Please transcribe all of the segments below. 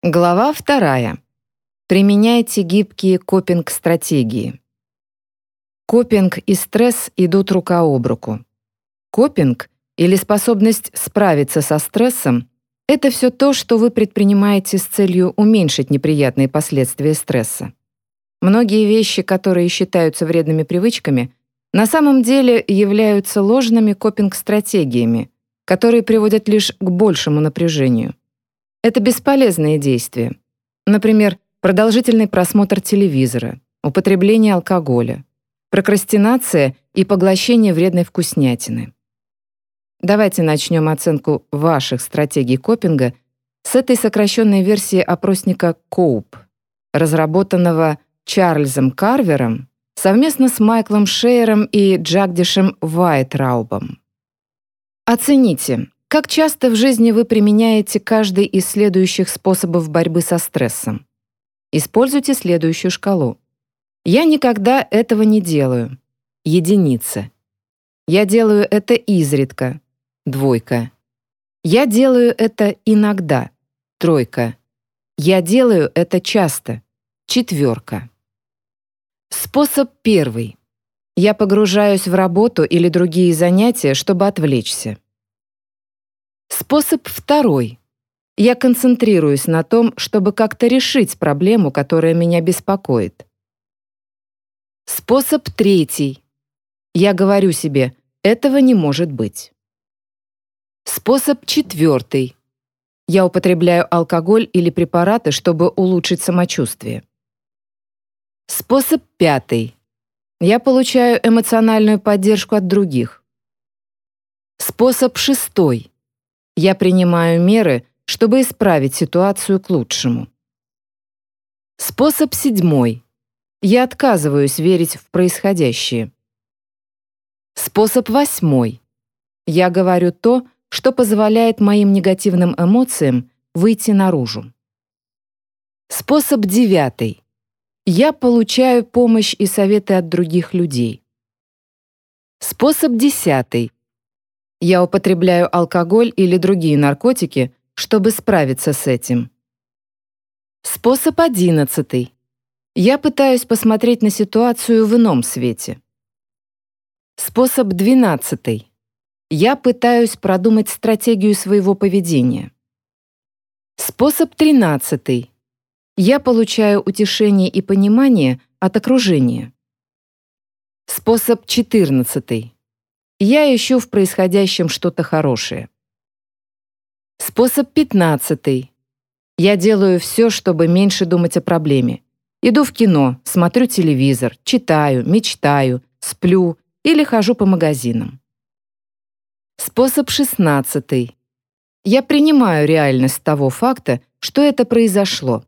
Глава 2. Применяйте гибкие копинг-стратегии. Копинг и стресс идут рука об руку. Копинг, или способность справиться со стрессом, это все то, что вы предпринимаете с целью уменьшить неприятные последствия стресса. Многие вещи, которые считаются вредными привычками, на самом деле являются ложными копинг-стратегиями, которые приводят лишь к большему напряжению. Это бесполезные действия. Например, продолжительный просмотр телевизора, употребление алкоголя, прокрастинация и поглощение вредной вкуснятины. Давайте начнем оценку ваших стратегий копинга с этой сокращенной версии опросника COPE, разработанного Чарльзом Карвером совместно с Майклом Шейером и Джагдишем Вайтраубом. Оцените, как часто в жизни вы применяете каждый из следующих способов борьбы со стрессом. Используйте следующую шкалу. Я никогда этого не делаю. Единица. Я делаю это изредка. Двойка. Я делаю это иногда. Тройка. Я делаю это часто. Четверка. Способ 1. Я погружаюсь в работу или другие занятия, чтобы отвлечься. Способ 2. Я концентрируюсь на том, чтобы как-то решить проблему, которая меня беспокоит. Способ 3. Я говорю себе, этого не может быть. Способ 4. Я употребляю алкоголь или препараты, чтобы улучшить самочувствие. Способ 5. Я получаю эмоциональную поддержку от других. Способ 6. Я принимаю меры, чтобы исправить ситуацию к лучшему. Способ 7. Я отказываюсь верить в происходящее. Способ 8. Я говорю то, что позволяет моим негативным эмоциям выйти наружу. Способ 9. Я получаю помощь и советы от других людей. Способ 10. Я употребляю алкоголь или другие наркотики, чтобы справиться с этим. Способ 11. Я пытаюсь посмотреть на ситуацию в ином свете. Способ 12. Я пытаюсь продумать стратегию своего поведения. Способ 13. Я получаю утешение и понимание от окружения. Способ 14. Я ищу в происходящем что-то хорошее. Способ 15. Я делаю все, чтобы меньше думать о проблеме. Иду в кино, смотрю телевизор, читаю, мечтаю, сплю или хожу по магазинам. Способ 16. Я принимаю реальность того факта, что это произошло.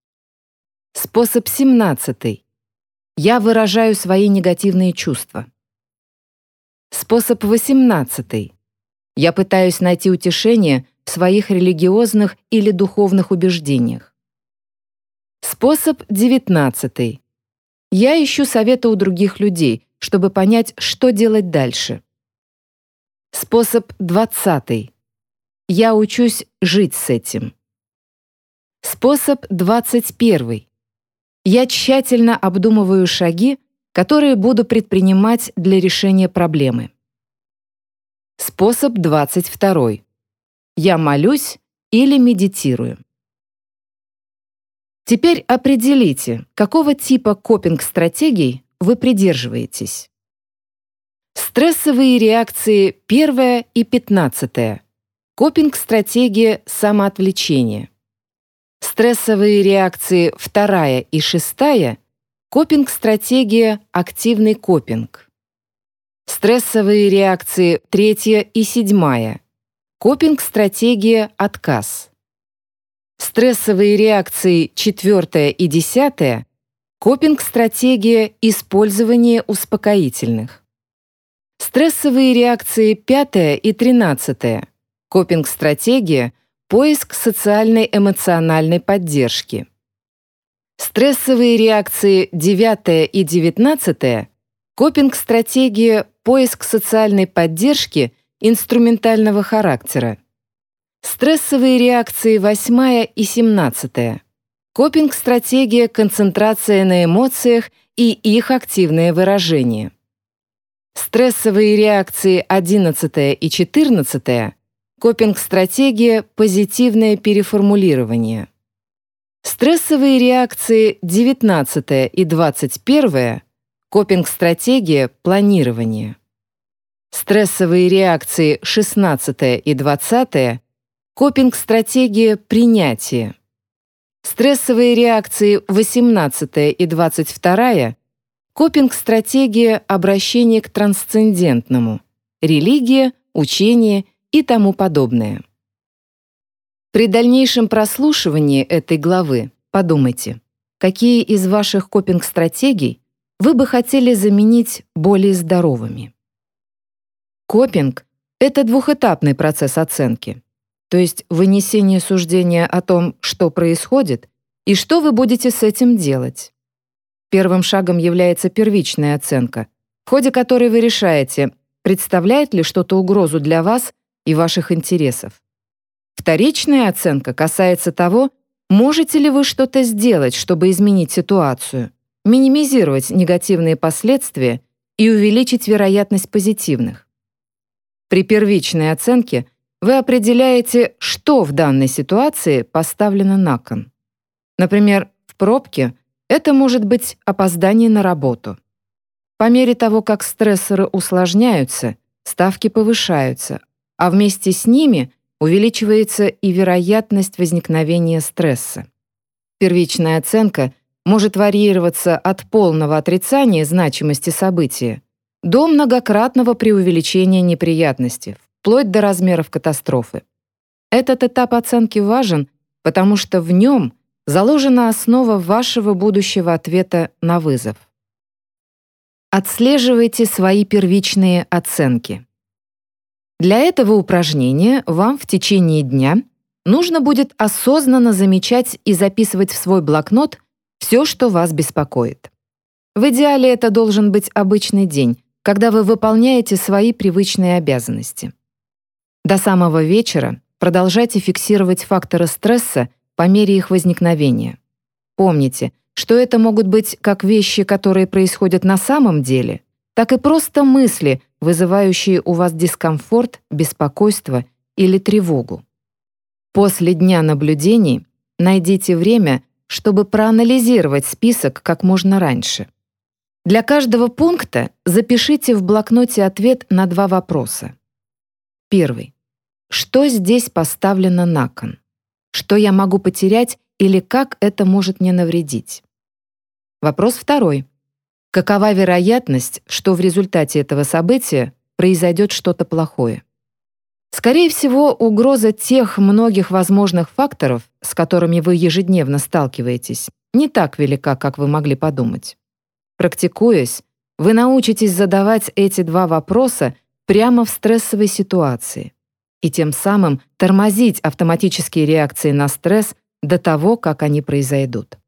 Способ 17. Я выражаю свои негативные чувства. Способ 18. Я пытаюсь найти утешение в своих религиозных или духовных убеждениях. Способ 19. Я ищу совета у других людей, чтобы понять, что делать дальше. Способ 20. Я учусь жить с этим. Способ 21. Я тщательно обдумываю шаги, которые буду предпринимать для решения проблемы. Способ 22. Я молюсь или медитирую. Теперь определите, какого типа копинг-стратегий вы придерживаетесь. Стрессовые реакции 1 и 15. Копинг-стратегия самоотвлечения. Стрессовые реакции 2 и 6. Копинг-стратегия активный копинг. Стрессовые реакции 3 и 7. Копинг-стратегия отказ. Стрессовые реакции 4 и 10. Копинг-стратегия использование успокоительных. Стрессовые реакции 5 и 13. Копинг-стратегия поиск социальной эмоциональной поддержки. Стрессовые реакции 9 и 19. Копинг-стратегия поиск социальной поддержки инструментального характера. Стрессовые реакции 8 и 17. Копинг-стратегия, концентрация на эмоциях и их активное выражение. Стрессовые реакции 11 и 14. Копинг-стратегия, позитивное переформулирование. Стрессовые реакции 19 и 21. Копинг-стратегия, планирование. Стрессовые реакции 16 и 20. Копинг-стратегия, принятие. Стрессовые реакции 18 и 22. Копинг-стратегия, обращение к трансцендентному, религия, учение и тому подобное. При дальнейшем прослушивании этой главы подумайте, какие из ваших копинг-стратегий вы бы хотели заменить более здоровыми. Копинг — это двухэтапный процесс оценки, то есть вынесение суждения о том, что происходит и что вы будете с этим делать. Первым шагом является первичная оценка, в ходе которой вы решаете, представляет ли что-то угрозу для вас и ваших интересов. Вторичная оценка касается того, можете ли вы что-то сделать, чтобы изменить ситуацию, минимизировать негативные последствия и увеличить вероятность позитивных. При первичной оценке вы определяете, что в данной ситуации поставлено на кон. Например, в пробке это может быть опоздание на работу. По мере того, как стрессоры усложняются, ставки повышаются, а вместе с ними увеличивается и вероятность возникновения стресса. Первичная оценка может варьироваться от полного отрицания значимости события до многократного преувеличения неприятностей, вплоть до размеров катастрофы. Этот этап оценки важен, потому что в нем заложена основа вашего будущего ответа на вызов. Отслеживайте свои первичные оценки. Для этого упражнения вам в течение дня нужно будет осознанно замечать и записывать в свой блокнот все, что вас беспокоит. В идеале это должен быть обычный день, когда вы выполняете свои привычные обязанности. До самого вечера продолжайте фиксировать факторы стресса по мере их возникновения. Помните, что это могут быть как вещи, которые происходят на самом деле, так и просто мысли, вызывающие у вас дискомфорт, беспокойство или тревогу. После дня наблюдений найдите время, чтобы проанализировать список как можно раньше. Для каждого пункта запишите в блокноте ответ на 2 вопроса. Первый. Что здесь поставлено на кон? Что я могу потерять или как это может мне навредить? Вопрос второй. Какова вероятность, что в результате этого события произойдет что-то плохое? Скорее всего, угроза тех многих возможных факторов, с которыми вы ежедневно сталкиваетесь, не так велика, как вы могли подумать. Практикуясь, вы научитесь задавать эти 2 вопроса прямо в стрессовой ситуации и тем самым тормозить автоматические реакции на стресс до того, как они произойдут.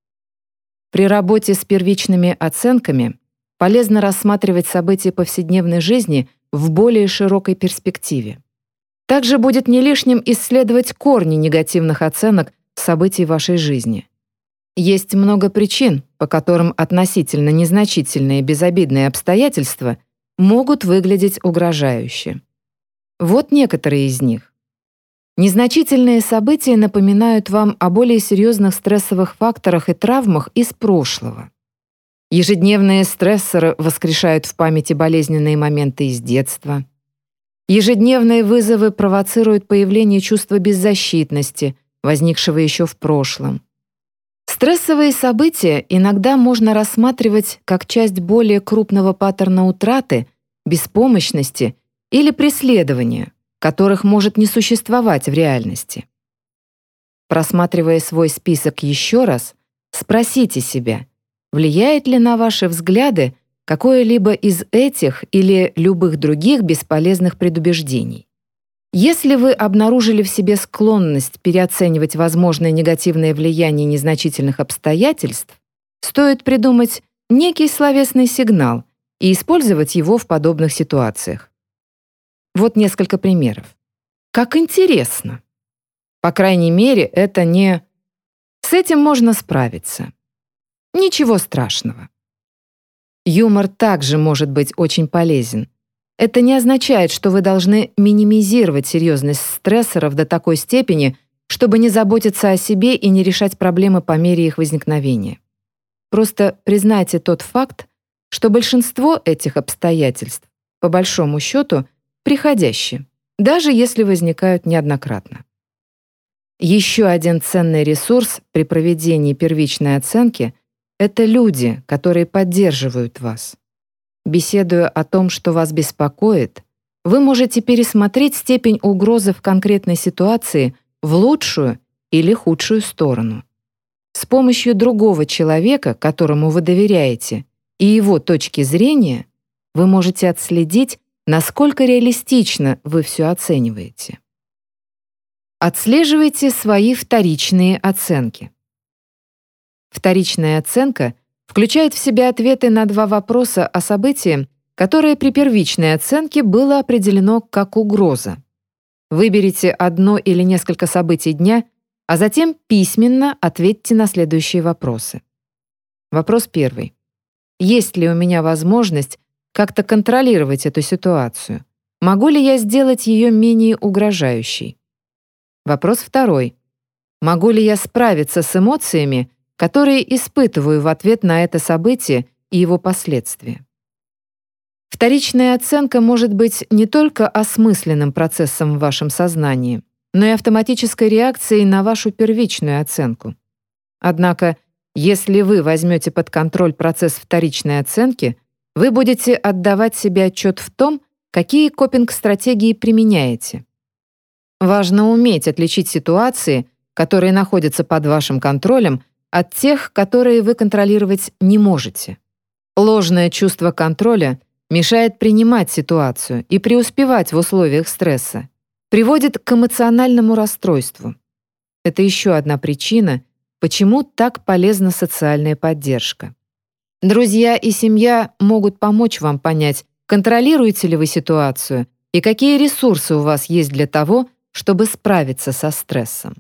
При работе с первичными оценками полезно рассматривать события повседневной жизни в более широкой перспективе. Также будет не лишним исследовать корни негативных оценок событий вашей жизни. Есть много причин, по которым относительно незначительные безобидные обстоятельства могут выглядеть угрожающе. Вот некоторые из них. Незначительные события напоминают вам о более серьезных стрессовых факторах и травмах из прошлого. Ежедневные стрессоры воскрешают в памяти болезненные моменты из детства. Ежедневные вызовы провоцируют появление чувства беззащитности, возникшего еще в прошлом. Стрессовые события иногда можно рассматривать как часть более крупного паттерна утраты, беспомощности или преследования, которых может не существовать в реальности. Просматривая свой список еще раз, спросите себя, влияет ли на ваши взгляды какое-либо из этих или любых других бесполезных предубеждений. Если вы обнаружили в себе склонность переоценивать возможное негативное влияние незначительных обстоятельств, стоит придумать некий словесный сигнал и использовать его в подобных ситуациях. Вот несколько примеров. Как интересно! По крайней мере, это не... С этим можно справиться. Ничего страшного. Юмор также может быть очень полезен. Это не означает, что вы должны минимизировать серьезность стрессоров до такой степени, чтобы не заботиться о себе и не решать проблемы по мере их возникновения. Просто признайте тот факт, что большинство этих обстоятельств, по большому счету, приходящие, даже если возникают неоднократно. Еще один ценный ресурс при проведении первичной оценки — это люди, которые поддерживают вас. Беседуя о том, что вас беспокоит, вы можете пересмотреть степень угрозы в конкретной ситуации в лучшую или худшую сторону. С помощью другого человека, которому вы доверяете, и его точки зрения, вы можете отследить, насколько реалистично вы все оцениваете. Отслеживайте свои вторичные оценки. Вторичная оценка включает в себя ответы на два вопроса о событии, которое при первичной оценке было определено как угроза. Выберите одно или несколько событий дня, а затем письменно ответьте на следующие вопросы. Вопрос первый. Есть ли у меня возможность как-то контролировать эту ситуацию? Могу ли я сделать ее менее угрожающей? Вопрос второй. Могу ли я справиться с эмоциями, которые испытываю в ответ на это событие и его последствия? Вторичная оценка может быть не только осмысленным процессом в вашем сознании, но и автоматической реакцией на вашу первичную оценку. Однако, если вы возьмете под контроль процесс вторичной оценки, вы будете отдавать себе отчет в том, какие копинг-стратегии применяете. Важно уметь отличить ситуации, которые находятся под вашим контролем, от тех, которые вы контролировать не можете. Ложное чувство контроля мешает принимать ситуацию и преуспевать в условиях стресса, приводит к эмоциональному расстройству. Это еще одна причина, почему так полезна социальная поддержка. Друзья и семья могут помочь вам понять, контролируете ли вы ситуацию и какие ресурсы у вас есть для того, чтобы справиться со стрессом.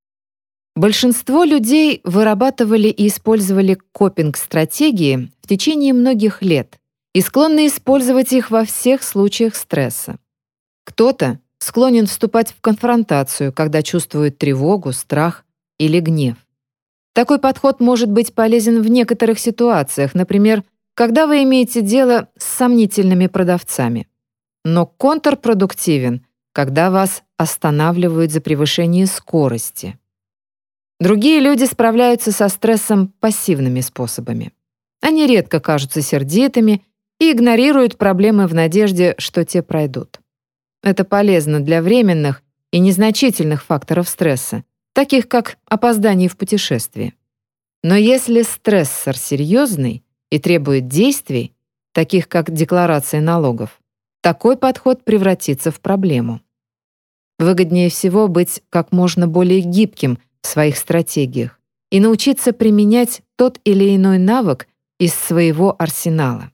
Большинство людей вырабатывали и использовали копинг-стратегии в течение многих лет и склонны использовать их во всех случаях стресса. Кто-то склонен вступать в конфронтацию, когда чувствует тревогу, страх или гнев. Такой подход может быть полезен в некоторых ситуациях, например, когда вы имеете дело с сомнительными продавцами. Но контрпродуктивен, когда вас останавливают за превышение скорости. Другие люди справляются со стрессом пассивными способами. Они редко кажутся сердитыми и игнорируют проблемы в надежде, что те пройдут. Это полезно для временных и незначительных факторов стресса, таких как опоздание в путешествие. Но если стрессор серьезный и требует действий, таких как декларация налогов, такой подход превратится в проблему. Выгоднее всего быть как можно более гибким в своих стратегиях и научиться применять тот или иной навык из своего арсенала.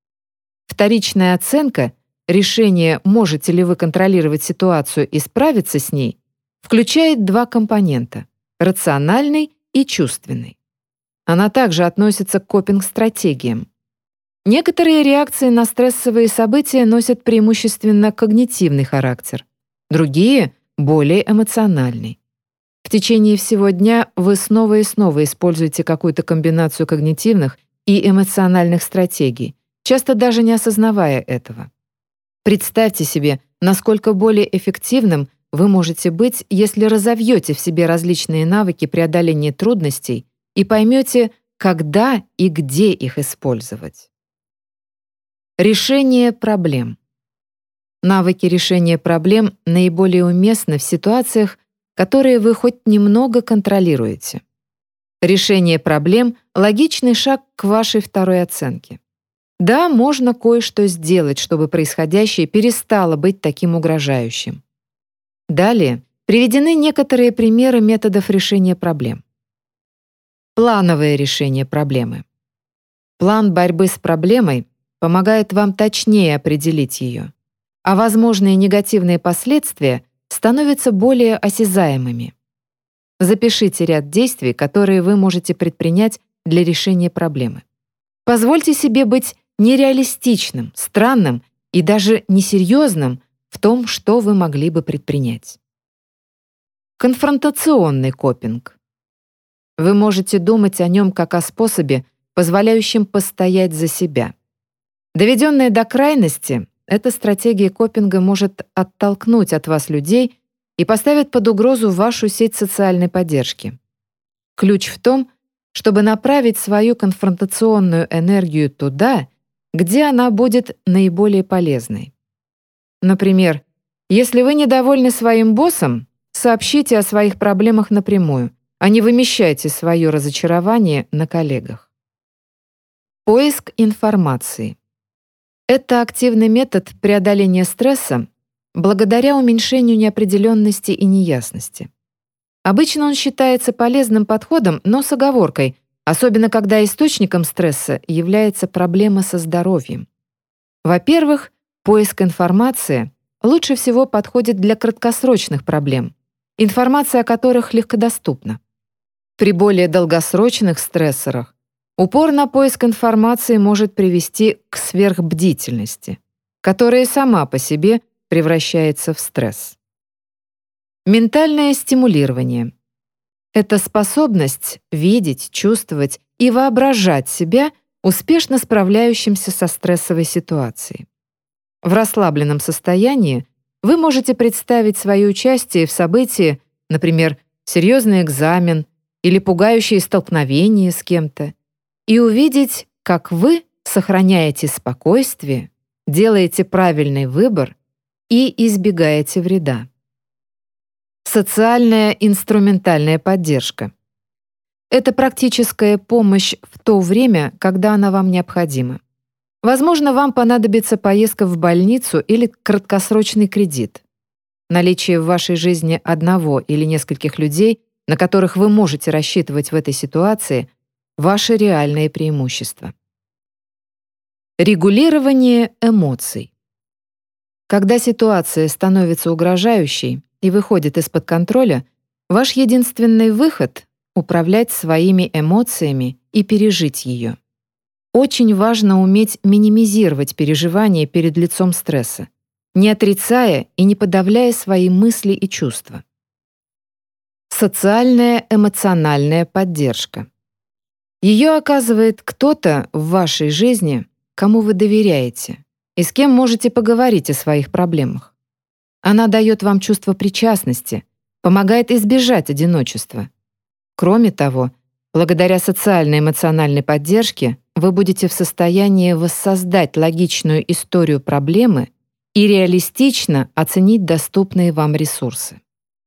Вторичная оценка, решение, можете ли вы контролировать ситуацию и справиться с ней, включает два компонента — рациональный и чувственный. Она также относится к копинг-стратегиям. Некоторые реакции на стрессовые события носят преимущественно когнитивный характер, другие — более эмоциональный. В течение всего дня вы снова и снова используете какую-то комбинацию когнитивных и эмоциональных стратегий, часто даже не осознавая этого. Представьте себе, насколько более эффективным вы можете быть, если разовьете в себе различные навыки преодоления трудностей и поймете, когда и где их использовать. Решение проблем. Навыки решения проблем наиболее уместны в ситуациях, которые вы хоть немного контролируете. Решение проблем — логичный шаг к вашей второй оценке. Да, можно кое-что сделать, чтобы происходящее перестало быть таким угрожающим. Далее приведены некоторые примеры методов решения проблем. Плановое решение проблемы. План борьбы с проблемой помогает вам точнее определить ее, а возможные негативные последствия становятся более осязаемыми. Запишите ряд действий, которые вы можете предпринять для решения проблемы. Позвольте себе быть нереалистичным, странным и даже несерьезным в том, что вы могли бы предпринять. Конфронтационный копинг. Вы можете думать о нем как о способе, позволяющем постоять за себя. Доведенная до крайности, эта стратегия копинга может оттолкнуть от вас людей и поставит под угрозу вашу сеть социальной поддержки. Ключ в том, чтобы направить свою конфронтационную энергию туда, где она будет наиболее полезной. Например, если вы недовольны своим боссом, сообщите о своих проблемах напрямую, а не вымещайте свое разочарование на коллегах. Поиск информации. Это активный метод преодоления стресса благодаря уменьшению неопределенности и неясности. Обычно он считается полезным подходом, но с оговоркой, особенно когда источником стресса является проблема со здоровьем. Во-первых, поиск информации лучше всего подходит для краткосрочных проблем, информация о которых легкодоступна. При более долгосрочных стрессорах упор на поиск информации может привести к сверхбдительности, которая сама по себе превращается в стресс. Ментальное стимулирование. Это способность видеть, чувствовать и воображать себя успешно справляющимся со стрессовой ситуацией. В расслабленном состоянии вы можете представить свое участие в событии, например, серьезный экзамен или пугающее столкновение с кем-то, и увидеть, как вы сохраняете спокойствие, делаете правильный выбор и избегаете вреда. Социальная инструментальная поддержка. Это практическая помощь в то время, когда она вам необходима. Возможно, вам понадобится поездка в больницу или краткосрочный кредит. Наличие в вашей жизни одного или нескольких людей, на которых вы можете рассчитывать в этой ситуации, ваше реальное преимущество. Регулирование эмоций. Когда ситуация становится угрожающей и выходит из-под контроля, ваш единственный выход — управлять своими эмоциями и пережить ее. Очень важно уметь минимизировать переживания перед лицом стресса, не отрицая и не подавляя свои мысли и чувства. Социальная эмоциональная поддержка. Ее оказывает кто-то в вашей жизни, кому вы доверяете, и с кем можете поговорить о своих проблемах. Она дает вам чувство причастности, помогает избежать одиночества. Кроме того, благодаря социальной эмоциональной поддержке вы будете в состоянии воссоздать логичную историю проблемы и реалистично оценить доступные вам ресурсы.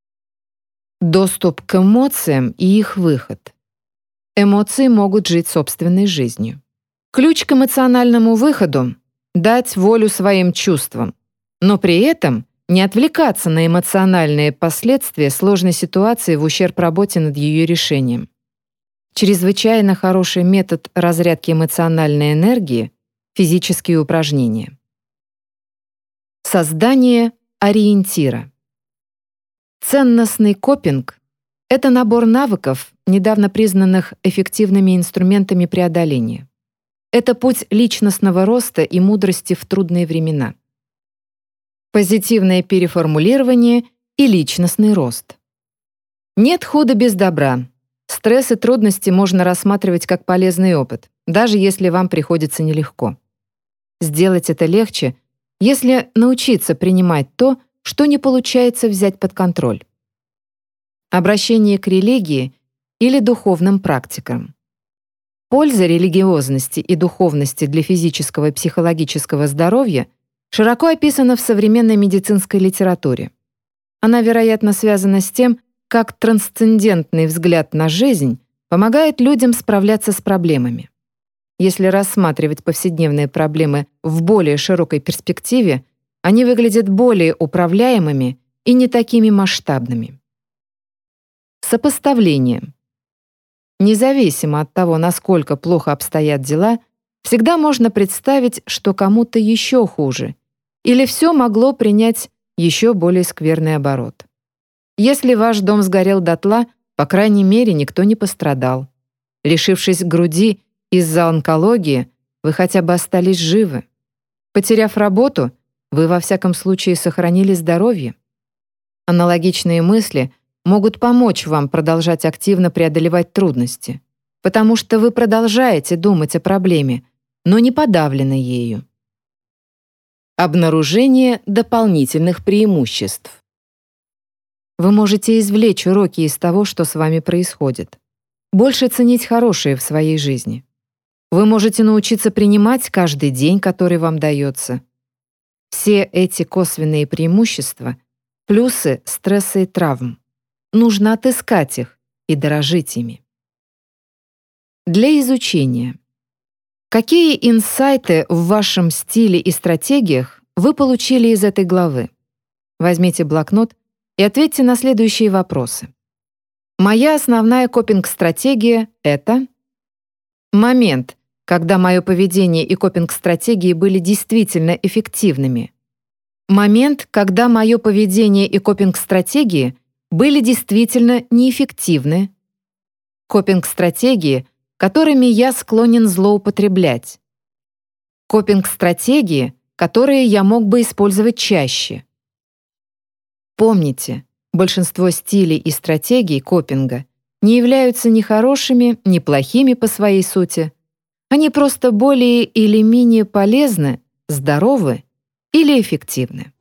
Доступ к эмоциям и их выход. Эмоции могут жить собственной жизнью. Ключ к эмоциональному выходу — дать волю своим чувствам, но при этом не отвлекаться на эмоциональные последствия сложной ситуации в ущерб работе над ее решением. Чрезвычайно хороший метод разрядки эмоциональной энергии — физические упражнения. Создание ориентира. Ценностный копинг — это набор навыков, недавно признанных эффективными инструментами преодоления. Это путь личностного роста и мудрости в трудные времена. Позитивное переформулирование и личностный рост. Нет худа без добра. Стресс и трудности можно рассматривать как полезный опыт, даже если вам приходится нелегко. Сделать это легче, если научиться принимать то, что не получается взять под контроль. Обращение к религии или духовным практикам. Польза религиозности и духовности для физического и психологического здоровья широко описана в современной медицинской литературе. Она, вероятно, связана с тем, как трансцендентный взгляд на жизнь помогает людям справляться с проблемами. Если рассматривать повседневные проблемы в более широкой перспективе, они выглядят более управляемыми и не такими масштабными. Сопоставление. Независимо от того, насколько плохо обстоят дела, всегда можно представить, что кому-то еще хуже, или все могло принять еще более скверный оборот. Если ваш дом сгорел дотла, по крайней мере, никто не пострадал. Лишившись груди из-за онкологии, вы хотя бы остались живы. Потеряв работу, вы во всяком случае сохранили здоровье. Аналогичные мысли могут помочь вам продолжать активно преодолевать трудности, потому что вы продолжаете думать о проблеме, но не подавлены ею. Обнаружение дополнительных преимуществ. Вы можете извлечь уроки из того, что с вами происходит. Больше ценить хорошее в своей жизни. Вы можете научиться принимать каждый день, который вам дается. Все эти косвенные преимущества — плюсы стресса и травм. Нужно отыскать их и дорожить ими. Для изучения. Какие инсайты в вашем стиле и стратегиях вы получили из этой главы? Возьмите блокнот и ответьте на следующие вопросы. Моя основная копинг-стратегия — это момент, когда мое поведение и копинг-стратегии были действительно эффективными. Момент, когда мое поведение и копинг-стратегии были действительно неэффективны. Копинг-стратегии, которыми я склонен злоупотреблять. Копинг-стратегии, которые я мог бы использовать чаще. Помните, большинство стилей и стратегий копинга не являются ни хорошими, ни плохими по своей сути. Они просто более или менее полезны, здоровы или эффективны.